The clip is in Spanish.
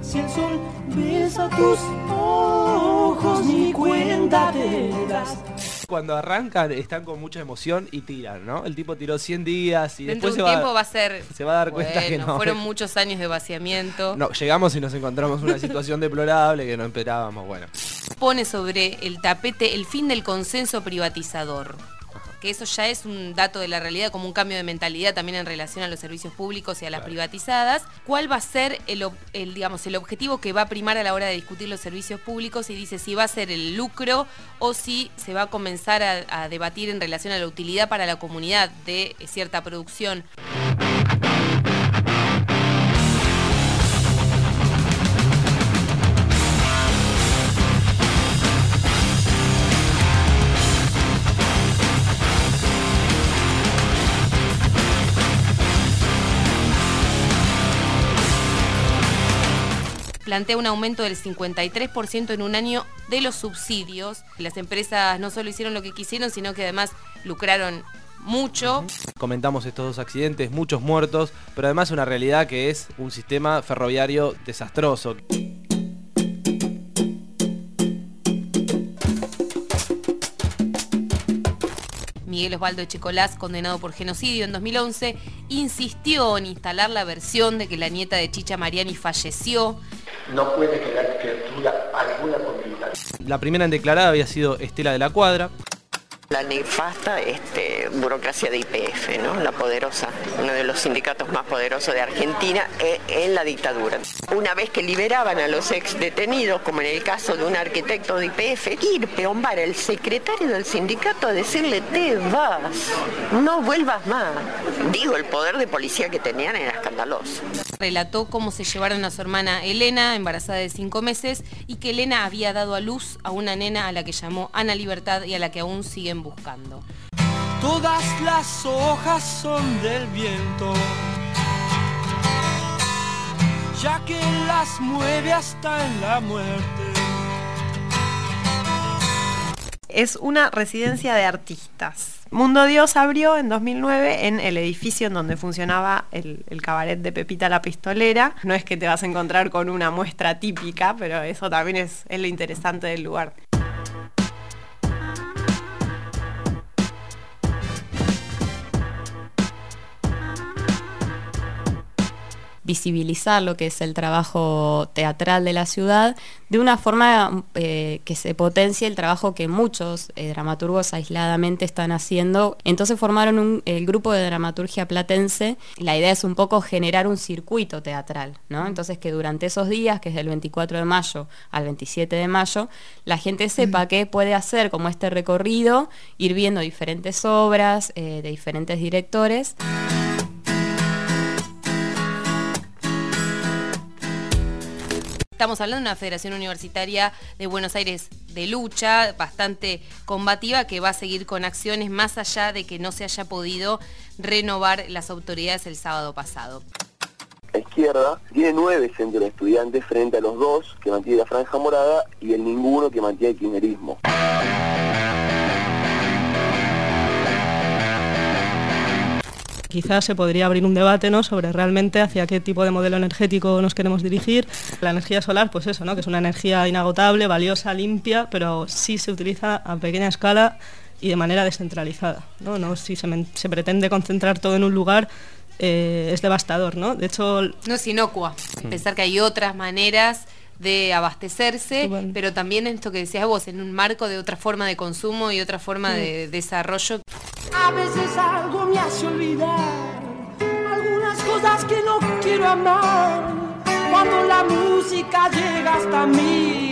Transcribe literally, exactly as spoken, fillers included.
Si el sol besa tus ojos, ni cuenta te das. Cuando arrancan están con mucha emoción y tiran, ¿no? El tipo tiró cien días y dentro después de un se tiempo va, va a ser, se va a dar cuenta bueno, que no. Fueron muchos años de vaciamiento. No, llegamos y nos encontramos una situación deplorable que no esperábamos, bueno. Pone sobre el tapete el fin del consenso privatizador. Que eso ya es un dato de la realidad, como un cambio de mentalidad también en relación a los servicios públicos y a las claro. privatizadas. ¿Cuál va a ser el, el, digamos, el objetivo que va a primar a la hora de discutir los servicios públicos? Y dice si va a ser el lucro o si se va a comenzar a, a debatir en relación a la utilidad para la comunidad de cierta producción. Plantea un aumento del cincuenta y tres por ciento en un año de los subsidios. Las empresas no solo hicieron lo que quisieron, sino que además lucraron mucho. Comentamos estos dos accidentes, muchos muertos, pero además una realidad que es un sistema ferroviario desastroso. Miguel Osvaldo Echecolás, condenado por genocidio en dos mil once, insistió en instalar la versión de que la nieta de Chicha Mariani falleció. No puede quedar criatura alguna continuidad. La primera en declarar había sido Estela de la Cuadra. La nefasta este, burocracia de Y P F, ¿no? La poderosa, uno de los sindicatos más poderosos de Argentina eh, en la dictadura. Una vez que liberaban a los ex detenidos, como en el caso de un arquitecto de Y P F, ir Peombara, el secretario del sindicato, a decirle: te vas, no vuelvas más. Digo, el poder de policía que tenían era escandaloso. Relató cómo se llevaron a su hermana Elena, embarazada de cinco meses, y que Elena había dado a luz a una nena a la que llamó Ana Libertad y a la que aún siguen buscando. Todas las hojas son del viento, ya que las mueve hasta en la muerte. Es una residencia de artistas. Mundo Dios abrió en dos mil nueve en el edificio en donde funcionaba el, el cabaret de Pepita la Pistolera. No es que te vas a encontrar con una muestra típica, pero eso también es, es lo interesante del lugar. Visibilizar lo que es el trabajo teatral de la ciudad de una forma eh, que se potencie el trabajo que muchos eh, dramaturgos aisladamente están haciendo. Entonces formaron un, el grupo de dramaturgia platense. La idea es un poco generar un circuito teatral, ¿no? Entonces que durante esos días, que es del veinticuatro de mayo al veintisiete de mayo, la gente sepa mm. que puede hacer como este recorrido, ir viendo diferentes obras eh, de diferentes directores. Estamos hablando de una federación universitaria de Buenos Aires de lucha, bastante combativa, que va a seguir con acciones más allá de que no se haya podido renovar las autoridades el sábado pasado. La izquierda tiene nueve centros de estudiantes frente a los dos que mantiene la franja morada y el ninguno que mantiene el kirchnerismo. Quizás se podría abrir un debate, ¿no?, sobre realmente hacia qué tipo de modelo energético nos queremos dirigir. La energía solar, pues eso, ¿no?, que es una energía inagotable, valiosa, limpia, pero sí se utiliza a pequeña escala y de manera descentralizada, ¿no? No, si se, se pretende concentrar todo en un lugar, eh, es devastador, ¿no? De hecho... No es inocua. Pensar que hay otras maneras de abastecerse, bueno, pero también esto que decías vos, en un marco de otra forma de consumo y otra forma sí. de desarrollo. A veces algo me hace olvidar algunas cosas que no quiero amar, cuando la música llega hasta mí.